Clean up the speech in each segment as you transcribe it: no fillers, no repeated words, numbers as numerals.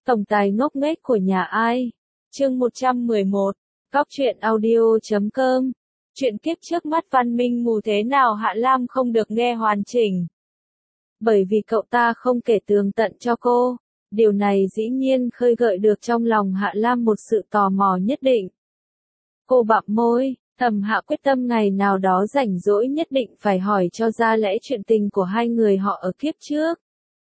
Tổng tài ngốc nghếch của nhà ai? Chương 111. Góc truyện audio.com. Chuyện kiếp trước mắt Văn Minh mù thế nào Hạ Lam không được nghe hoàn chỉnh. Bởi vì cậu ta không kể tường tận cho cô, điều này dĩ nhiên khơi gợi được trong lòng Hạ Lam một sự tò mò nhất định. Cô bặm môi, thầm hạ quyết tâm ngày nào đó rảnh rỗi nhất định phải hỏi cho ra lẽ chuyện tình của hai người họ ở kiếp trước.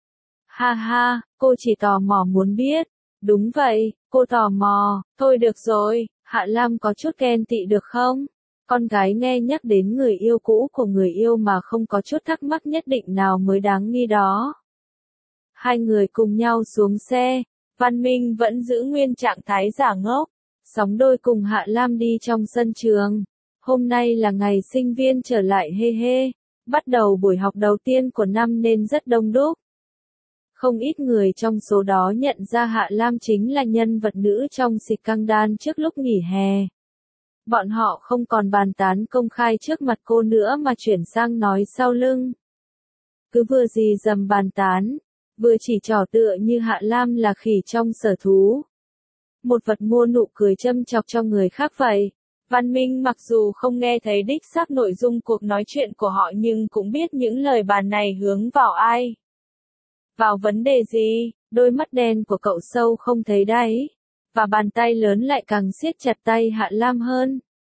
Ha ha, cô chỉ tò mò muốn biết. Đúng vậy, cô tò mò. Thôi được rồi, Hạ Lam có chút ghen tị được không? Con gái nghe nhắc đến người yêu cũ của người yêu mà không có chút thắc mắc nhất định nào mới đáng nghi đó. Hai người cùng nhau xuống xe, Văn Minh vẫn giữ nguyên trạng thái giả ngốc, sóng đôi cùng Hạ Lam đi trong sân trường. Hôm nay là ngày sinh viên trở lại hê hê, bắt đầu buổi học đầu tiên của năm nên rất đông đúc. Không ít người trong số đó nhận ra Hạ Lam chính là nhân vật nữ trong scandal trước lúc nghỉ hè. Bọn họ không còn bàn tán công khai trước mặt cô nữa mà chuyển sang nói sau lưng. Cứ vừa gì dầm bàn tán, vừa chỉ trỏ tựa như Hạ Lam là khỉ trong sở thú. Một vật mua nụ cười châm chọc cho người khác vậy. Văn Minh mặc dù không nghe thấy đích xác nội dung cuộc nói chuyện của họ nhưng cũng biết những lời bàn này hướng vào ai. Vào vấn đề gì, đôi mắt đen của cậu sâu không thấy đáy, và bàn tay lớn lại càng siết chặt tay Hạ Lam hơn.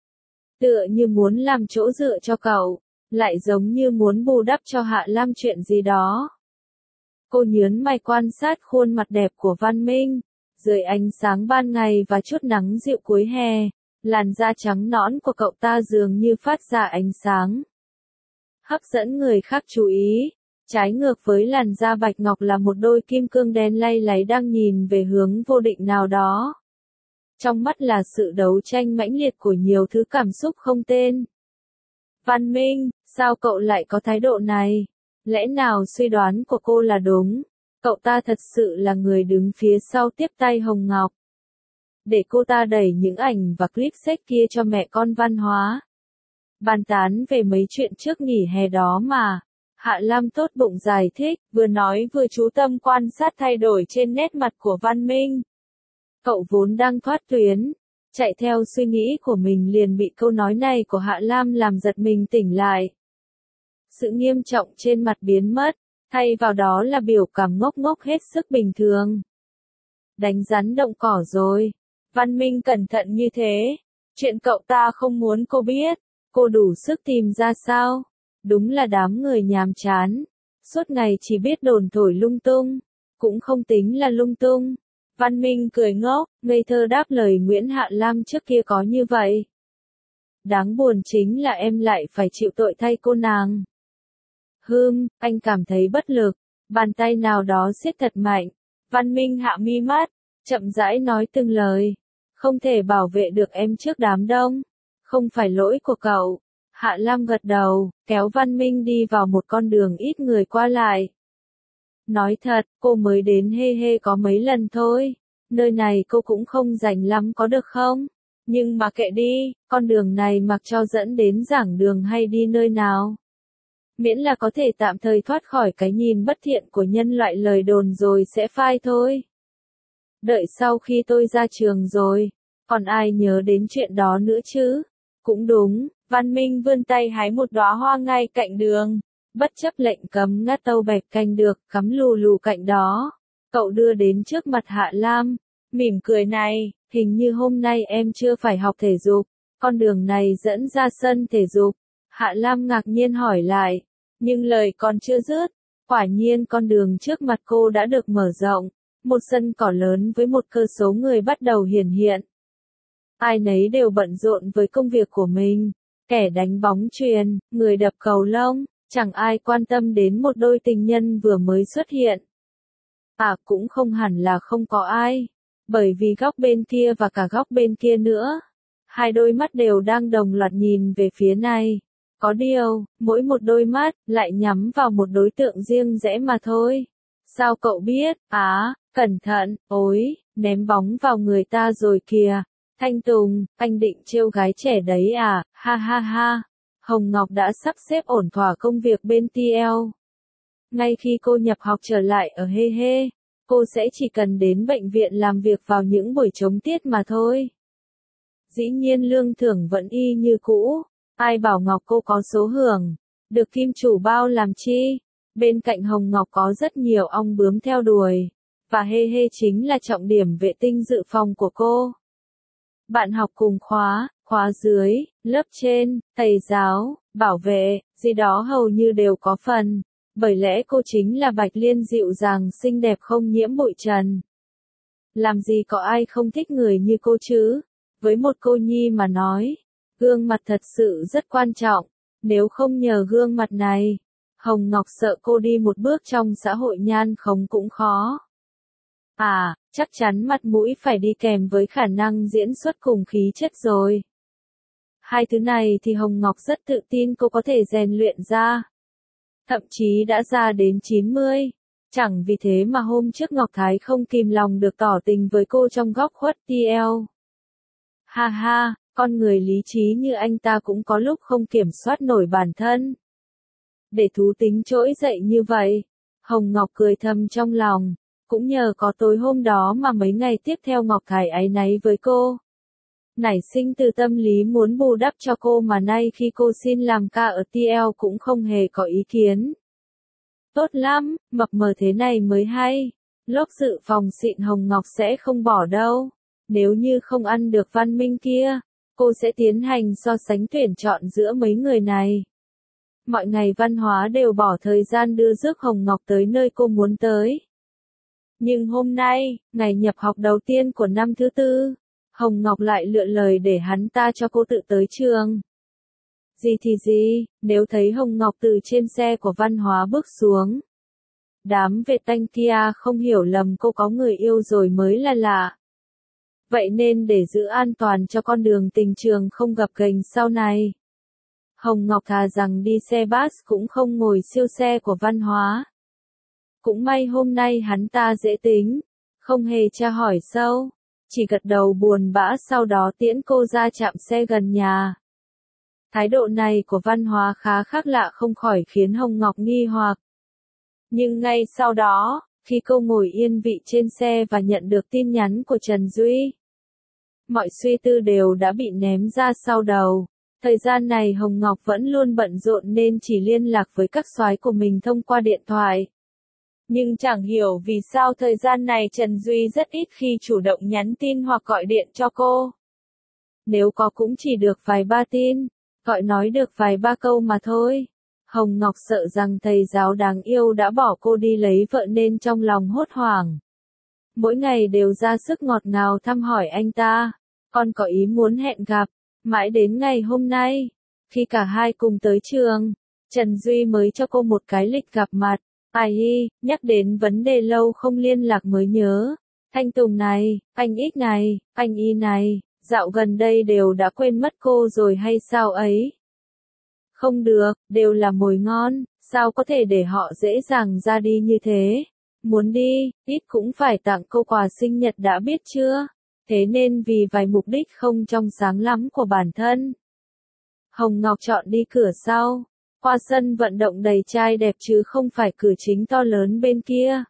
Tựa như muốn làm chỗ dựa cho cậu, lại giống như muốn bù đắp cho Hạ Lam chuyện gì đó. Cô nhớn mày quan sát khuôn mặt đẹp của Văn Minh, dưới ánh sáng ban ngày và chút nắng dịu cuối hè, làn da trắng nõn của cậu ta dường như phát ra ánh sáng, hấp dẫn người khác chú ý. Trái ngược với làn da bạch ngọc là một đôi kim cương đen lay láy đang nhìn về hướng vô định nào đó. Trong mắt là sự đấu tranh mãnh liệt của nhiều thứ cảm xúc không tên. Văn Minh, sao cậu lại có thái độ này? Lẽ nào suy đoán của cô là đúng? Cậu ta thật sự là người đứng phía sau tiếp tay Hồng Ngọc, để cô ta đẩy những ảnh và clip sex kia cho mẹ con Văn Hóa. Bàn tán về mấy chuyện trước nghỉ hè đó mà. Hạ Lam tốt bụng giải thích, vừa nói vừa chú tâm quan sát thay đổi trên nét mặt của Văn Minh. Cậu vốn đang thoát tuyến, chạy theo suy nghĩ của mình liền bị câu nói này của Hạ Lam làm giật mình tỉnh lại. Sự nghiêm trọng trên mặt biến mất, thay vào đó là biểu cảm ngốc ngốc hết sức bình thường. Đánh rắn động cỏ rồi. Văn Minh cẩn thận như thế. Chuyện cậu ta không muốn cô biết, cô đủ sức tìm ra sao? Đúng là đám người nhàm chán, suốt ngày chỉ biết đồn thổi lung tung, cũng không tính là lung tung. Văn Minh cười ngốc, ngây thơ đáp lời Nguyễn Hạ Lam trước kia có như vậy. Đáng buồn chính là em lại phải chịu tội thay cô nàng. Anh cảm thấy bất lực, bàn tay nào đó siết thật mạnh. Văn Minh hạ mi mắt, chậm rãi nói từng lời. Không thể bảo vệ được em trước đám đông, không phải lỗi của cậu. Hạ Lam gật đầu, kéo Văn Minh đi vào một con đường ít người qua lại. Nói thật, cô mới đến hê hê có mấy lần thôi. Nơi này cô cũng không rành lắm có được không? Nhưng mà kệ đi, con đường này mặc cho dẫn đến giảng đường hay đi nơi nào. Miễn là có thể tạm thời thoát khỏi cái nhìn bất thiện của nhân loại lời đồn rồi sẽ phai thôi. Đợi sau khi tôi ra trường rồi, còn ai nhớ đến chuyện đó nữa chứ? Cũng đúng. Văn Minh vươn tay hái một đóa hoa ngay cạnh đường, bất chấp lệnh cấm ngắt tâu bẹt canh được cắm lù lù cạnh đó. Cậu đưa đến trước mặt Hạ Lam, mỉm cười này, hình như hôm nay em chưa phải học thể dục, con đường này dẫn ra sân thể dục. Hạ Lam ngạc nhiên hỏi lại, nhưng lời còn chưa dứt, quả nhiên con đường trước mặt cô đã được mở rộng, một sân cỏ lớn với một cơ số người bắt đầu hiển hiện. Ai nấy đều bận rộn với công việc của mình. Kẻ đánh bóng chuyền, người đập cầu lông, chẳng ai quan tâm đến một đôi tình nhân vừa mới xuất hiện. Cũng không hẳn là không có ai, bởi vì góc bên kia và cả góc bên kia nữa. Hai đôi mắt đều đang đồng loạt nhìn về phía này. Có điều, mỗi một đôi mắt lại nhắm vào một đối tượng riêng rẽ mà thôi. Sao cậu biết? Cẩn thận, ném bóng vào người ta rồi kìa. Thanh Tùng, anh định trêu gái trẻ đấy à, ha ha ha. Hồng Ngọc đã sắp xếp ổn thỏa công việc bên TL. Ngay khi cô nhập học trở lại ở hê hê, cô sẽ chỉ cần đến bệnh viện làm việc vào những buổi trống tiết mà thôi. Dĩ nhiên lương thưởng vẫn y như cũ, ai bảo Ngọc cô có số hưởng, được kim chủ bao làm chi. Bên cạnh Hồng Ngọc có rất nhiều ong bướm theo đuổi, và hê hê chính là trọng điểm vệ tinh dự phòng của cô. Bạn học cùng khóa dưới, lớp trên, thầy giáo, bảo vệ, gì đó hầu như đều có phần, bởi lẽ cô chính là Bạch Liên dịu dàng xinh đẹp không nhiễm bụi trần. Làm gì có ai không thích người như cô chứ? Với một cô nhi mà nói, gương mặt thật sự rất quan trọng, nếu không nhờ gương mặt này, Hồng Ngọc sợ cô đi một bước trong xã hội nhan khống cũng khó. À, chắc chắn mặt mũi phải đi kèm với khả năng diễn xuất cùng khí chất rồi. Hai thứ này thì Hồng Ngọc rất tự tin cô có thể rèn luyện ra. Thậm chí đã ra đến 90. Chẳng vì thế mà hôm trước Ngọc Thái không kìm lòng được tỏ tình với cô trong góc khuất TL. Ha ha, con người lý trí như anh ta cũng có lúc không kiểm soát nổi bản thân. Để thú tính trỗi dậy như vậy, Hồng Ngọc cười thầm trong lòng, cũng nhờ có tối hôm đó mà mấy ngày tiếp theo Ngọc Thái áy náy với cô. Nảy sinh từ tâm lý muốn bù đắp cho cô mà nay khi cô xin làm ca ở TL cũng không hề có ý kiến. Tốt lắm, mập mờ thế này mới hay. Lốc dự phòng xịn Hồng Ngọc sẽ không bỏ đâu. Nếu như không ăn được Văn Minh kia, cô sẽ tiến hành so sánh tuyển chọn giữa mấy người này. Mọi ngày Văn Hóa đều bỏ thời gian đưa rước Hồng Ngọc tới nơi cô muốn tới. Nhưng hôm nay, ngày nhập học đầu tiên của năm thứ tư, Hồng Ngọc lại lựa lời để hắn ta cho cô tự tới trường. Gì thì gì, nếu thấy Hồng Ngọc từ trên xe của Văn Hóa bước xuống. Đám vệ tanh kia không hiểu lầm cô có người yêu rồi mới là lạ. Vậy nên để giữ an toàn cho con đường tình trường không gập ghềnh sau này, Hồng Ngọc thà rằng đi xe bus cũng không ngồi siêu xe của Văn Hóa. Cũng may hôm nay hắn ta dễ tính, không hề tra hỏi sâu, chỉ gật đầu buồn bã sau đó tiễn cô ra trạm xe gần nhà. Thái độ này của Văn Hóa khá khác lạ không khỏi khiến Hồng Ngọc nghi hoặc. Nhưng ngay sau đó, khi cô ngồi yên vị trên xe và nhận được tin nhắn của Trần Duy, mọi suy tư đều đã bị ném ra sau đầu. Thời gian này Hồng Ngọc vẫn luôn bận rộn nên chỉ liên lạc với các soái của mình thông qua điện thoại. Nhưng chẳng hiểu vì sao thời gian này Trần Duy rất ít khi chủ động nhắn tin hoặc gọi điện cho cô. Nếu có cũng chỉ được vài ba tin, gọi nói được vài ba câu mà thôi. Hồng Ngọc sợ rằng thầy giáo đáng yêu đã bỏ cô đi lấy vợ nên trong lòng hốt hoảng. Mỗi ngày đều ra sức ngọt ngào thăm hỏi anh ta, con có ý muốn hẹn gặp. Mãi đến ngày hôm nay, khi cả hai cùng tới trường, Trần Duy mới cho cô một cái lịch gặp mặt. Ai hi, nhắc đến vấn đề lâu không liên lạc mới nhớ. Thanh Tùng này, anh X này, anh Y này, dạo gần đây đều đã quên mất cô rồi hay sao ấy? Không được, đều là mồi ngon, sao có thể để họ dễ dàng ra đi như thế? Muốn đi, ít cũng phải tặng cô quà sinh nhật đã biết chưa? Thế nên vì vài mục đích không trong sáng lắm của bản thân, Hồng Ngọc chọn đi cửa sau, qua sân vận động đầy trai đẹp chứ không phải cửa chính to lớn bên kia.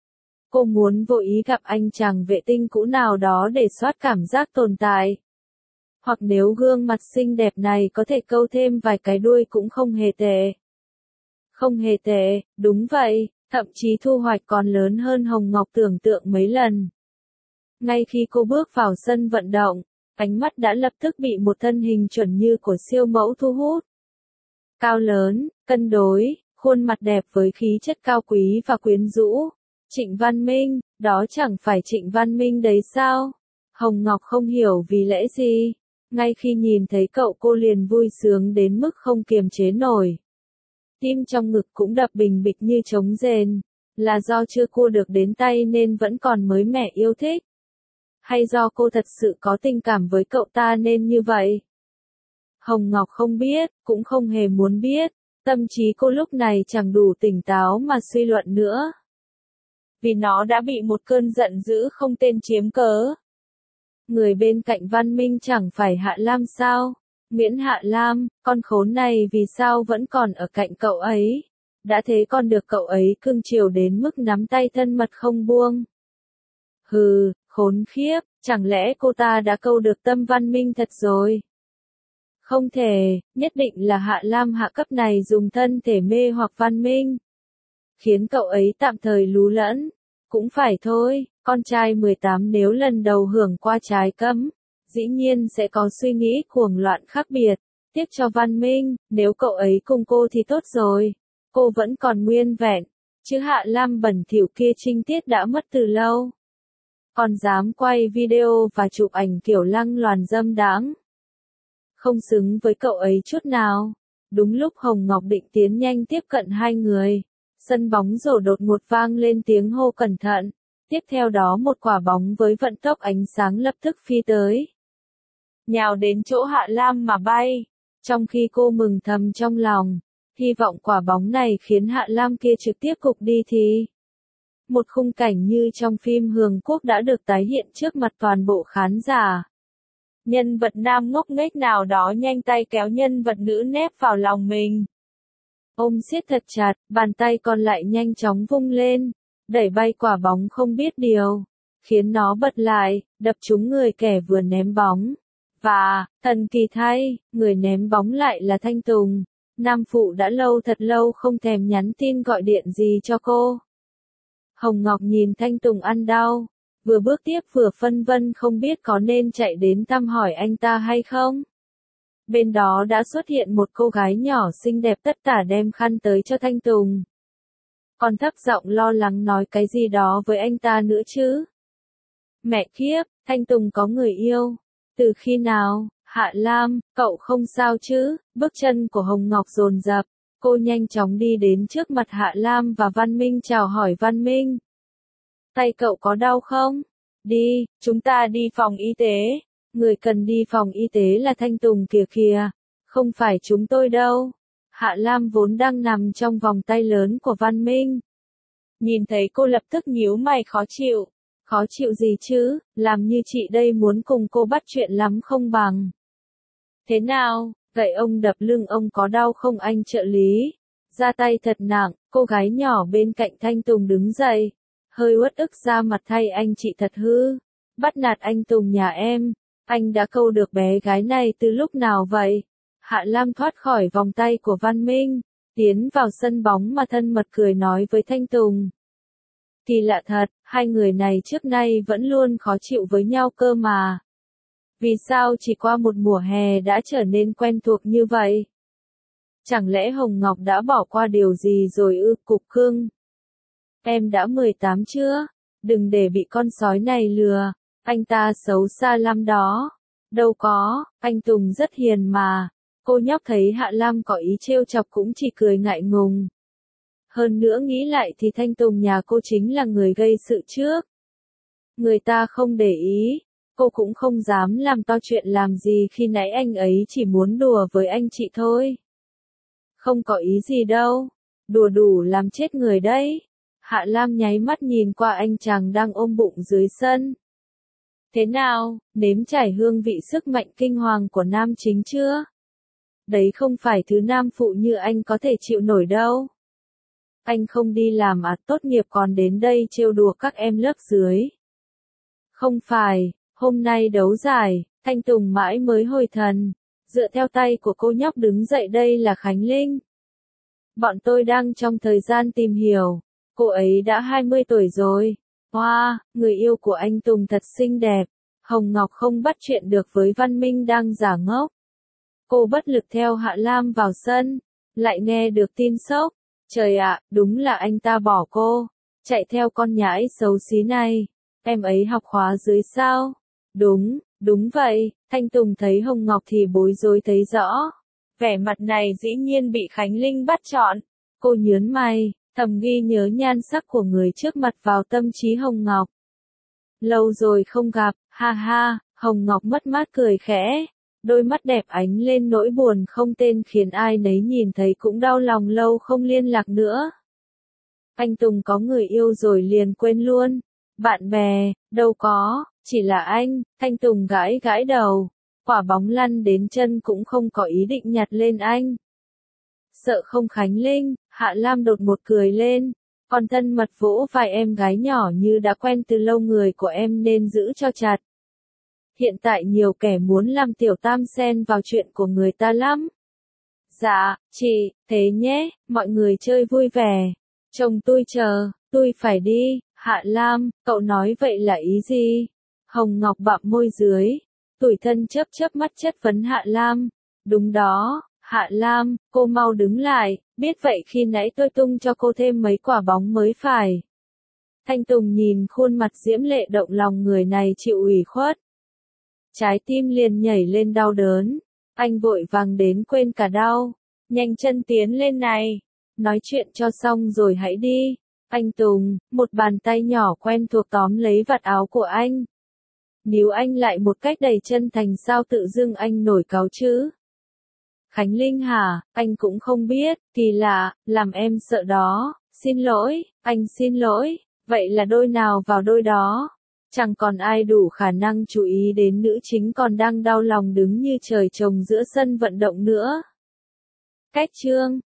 Cô muốn vô ý gặp anh chàng vệ tinh cũ nào đó để soát cảm giác tồn tại. Hoặc nếu gương mặt xinh đẹp này có thể câu thêm vài cái đuôi cũng không hề tệ. Không hề tệ, đúng vậy, thậm chí thu hoạch còn lớn hơn Hồng Ngọc tưởng tượng mấy lần. Ngay khi cô bước vào sân vận động, ánh mắt đã lập tức bị một thân hình chuẩn như của siêu mẫu thu hút. Cao lớn, cân đối, khuôn mặt đẹp với khí chất cao quý và quyến rũ. Trịnh Văn Minh, đó chẳng phải Trịnh Văn Minh đấy sao? Hồng Ngọc không hiểu vì lẽ gì. Ngay khi nhìn thấy cậu cô liền vui sướng đến mức không kiềm chế nổi. Tim trong ngực cũng đập bình bịch như trống rền. Là do chưa cua được đến tay nên vẫn còn mới mẻ yêu thích? Hay do cô thật sự có tình cảm với cậu ta nên như vậy? Hồng Ngọc không biết, cũng không hề muốn biết. Tâm trí cô lúc này chẳng đủ tỉnh táo mà suy luận nữa. Vì nó đã bị một cơn giận dữ không tên chiếm cớ. Người bên cạnh Văn Minh chẳng phải Hạ Lam sao? Miễn Hạ Lam, con khốn này vì sao vẫn còn ở cạnh cậu ấy? Đã thế còn được cậu ấy cưng chiều đến mức nắm tay thân mật không buông. Hừ, khốn khiếp, chẳng lẽ cô ta đã câu được tâm Văn Minh thật rồi? Không thể, nhất định là Hạ Lam hạ cấp này dùng thân thể mê hoặc Văn Minh, khiến cậu ấy tạm thời lú lẫn. Cũng phải thôi, con trai 18 nếu lần đầu hưởng qua trái cấm, dĩ nhiên sẽ có suy nghĩ cuồng loạn khác biệt. Tiếc cho Văn Minh, nếu cậu ấy cùng cô thì tốt rồi, cô vẫn còn nguyên vẹn, chứ Hạ Lam bẩn thỉu kia trinh tiết đã mất từ lâu. Còn dám quay video và chụp ảnh kiểu lăng loàn dâm đãng, không xứng với cậu ấy chút nào. Đúng lúc Hồng Ngọc định tiến nhanh tiếp cận hai người, sân bóng rổ đột ngột vang lên tiếng hô cẩn thận. Tiếp theo đó một quả bóng với vận tốc ánh sáng lập tức phi tới, nhào đến chỗ Hạ Lam mà bay. Trong khi cô mừng thầm trong lòng, hy vọng quả bóng này khiến Hạ Lam kia trực tiếp gục đi thì một khung cảnh như trong phim Hương Quốc đã được tái hiện trước mặt toàn bộ khán giả. Nhân vật nam ngốc nghếch nào đó nhanh tay kéo nhân vật nữ nép vào lòng mình, ôm siết thật chặt, bàn tay còn lại nhanh chóng vung lên, đẩy bay quả bóng không biết điều, khiến nó bật lại, đập trúng người kẻ vừa ném bóng. Và, thần kỳ thay, người ném bóng lại là Thanh Tùng. Nam phụ đã thật lâu không thèm nhắn tin gọi điện gì cho cô. Hồng Ngọc nhìn Thanh Tùng ăn đau, vừa bước tiếp vừa phân vân không biết có nên chạy đến thăm hỏi anh ta hay không. Bên đó đã xuất hiện một cô gái nhỏ xinh đẹp tất tả đem khăn tới cho Thanh Tùng. Còn thấp giọng lo lắng nói cái gì đó với anh ta nữa chứ. Mẹ kiếp, Thanh Tùng có người yêu. Từ khi nào? Hạ Lam, cậu không sao chứ? Bước chân của Hồng Ngọc dồn dập, cô nhanh chóng đi đến trước mặt Hạ Lam và Văn Minh chào hỏi Văn Minh. Tay cậu có đau không? Đi, chúng ta đi phòng y tế. Người cần đi phòng y tế là Thanh Tùng kìa kìa, không phải chúng tôi đâu. Hạ Lam vốn đang nằm trong vòng tay lớn của Văn Minh. Nhìn thấy cô lập tức nhíu mày khó chịu. Khó chịu gì chứ, làm như chị đây muốn cùng cô bắt chuyện lắm không bằng. Thế nào, gậy ông đập lưng ông có đau không anh trợ lý? Ra tay thật nặng, cô gái nhỏ bên cạnh Thanh Tùng đứng dậy. Hơi uất ức ra mặt thay anh chị thật hư. Bắt nạt anh Tùng nhà em. Anh đã câu được bé gái này từ lúc nào vậy? Hạ Lam thoát khỏi vòng tay của Văn Minh, tiến vào sân bóng mà thân mật cười nói với Thanh Tùng. Kỳ lạ thật, hai người này trước nay vẫn luôn khó chịu với nhau cơ mà. Vì sao chỉ qua một mùa hè đã trở nên quen thuộc như vậy? Chẳng lẽ Hồng Ngọc đã bỏ qua điều gì rồi ư? Cục cưng. Em đã 18 chưa? Đừng để bị con sói này lừa, anh ta xấu xa lắm đó. Đâu có, anh Tùng rất hiền mà. Cô nhóc thấy Hạ Lam có ý trêu chọc cũng chỉ cười ngại ngùng. Hơn nữa nghĩ lại thì Thanh Tùng nhà cô chính là người gây sự trước. Người ta không để ý, cô cũng không dám làm to chuyện làm gì khi nãy anh ấy chỉ muốn đùa với anh chị thôi. Không có ý gì đâu, đùa đủ làm chết người đấy. Hạ Lam nháy mắt nhìn qua anh chàng đang ôm bụng dưới sân. Thế nào, nếm trải hương vị sức mạnh kinh hoàng của nam chính chưa? Đấy không phải thứ nam phụ như anh có thể chịu nổi đâu. Anh không đi làm tốt nghiệp còn đến đây trêu đùa các em lớp dưới. Không phải, hôm nay đấu giải, Thanh Tùng mãi mới hồi thần. Dựa theo tay của cô nhóc đứng dậy đây là Khánh Linh. Bọn tôi đang trong thời gian tìm hiểu. Cô ấy đã 20 tuổi rồi. Wow, người yêu của anh Tùng thật xinh đẹp. Hồng Ngọc không bắt chuyện được với Văn Minh đang giả ngốc. Cô bất lực theo Hạ Lam vào sân. Lại nghe được tin sốc. Trời ạ, đúng là anh ta bỏ cô. Chạy theo con nhãi xấu xí này. Em ấy học khóa dưới sao? Đúng vậy. Thanh Tùng thấy Hồng Ngọc thì bối rối thấy rõ. Vẻ mặt này dĩ nhiên bị Khánh Linh bắt chọn. Cô nhớn mày, thầm ghi nhớ nhan sắc của người trước mặt vào tâm trí Hồng Ngọc. Lâu rồi không gặp, ha ha, Hồng Ngọc mất mát cười khẽ. Đôi mắt đẹp ánh lên nỗi buồn không tên khiến ai nấy nhìn thấy cũng đau lòng lâu không liên lạc nữa. Anh Tùng có người yêu rồi liền quên luôn. Bạn bè, đâu có, chỉ là anh. Thanh Tùng gãi gãi đầu. Quả bóng lăn đến chân cũng không có ý định nhặt lên anh. Sợ không Khánh Linh, Hạ Lam đột một cười lên. Còn thân mật vỗ vai em gái nhỏ như đã quen từ lâu, người của em nên giữ cho chặt. Hiện tại nhiều kẻ muốn làm tiểu tam xen vào chuyện của người ta lắm. Dạ, chị, thế nhé, mọi người chơi vui vẻ. Chồng tôi chờ, tôi phải đi. Hạ Lam, cậu nói vậy là ý gì? Hồng Ngọc bặm môi dưới. Tủi thân chớp chớp mắt chất vấn Hạ Lam. Đúng đó, Hạ Lam, cô mau đứng lại, biết vậy khi nãy tôi tung cho cô thêm mấy quả bóng mới phải. Thanh Tùng nhìn khuôn mặt diễm lệ động lòng người này chịu ủy khuất. Trái tim liền nhảy lên đau đớn. Anh vội vàng đến quên cả đau. Nhanh chân tiến lên này. Nói chuyện cho xong rồi hãy đi. Anh Tùng, một bàn tay nhỏ quen thuộc tóm lấy vạt áo của anh. Níu anh lại một cách đầy chân thành, sao tự dưng anh nổi cáu chứ? Khánh Linh hả, anh cũng không biết, kỳ lạ, làm em sợ đó. Xin lỗi, anh xin lỗi, vậy là đôi nào vào đôi đó. Chẳng còn ai đủ khả năng chú ý đến nữ chính còn đang đau lòng đứng như trời trồng giữa sân vận động nữa. Cách chương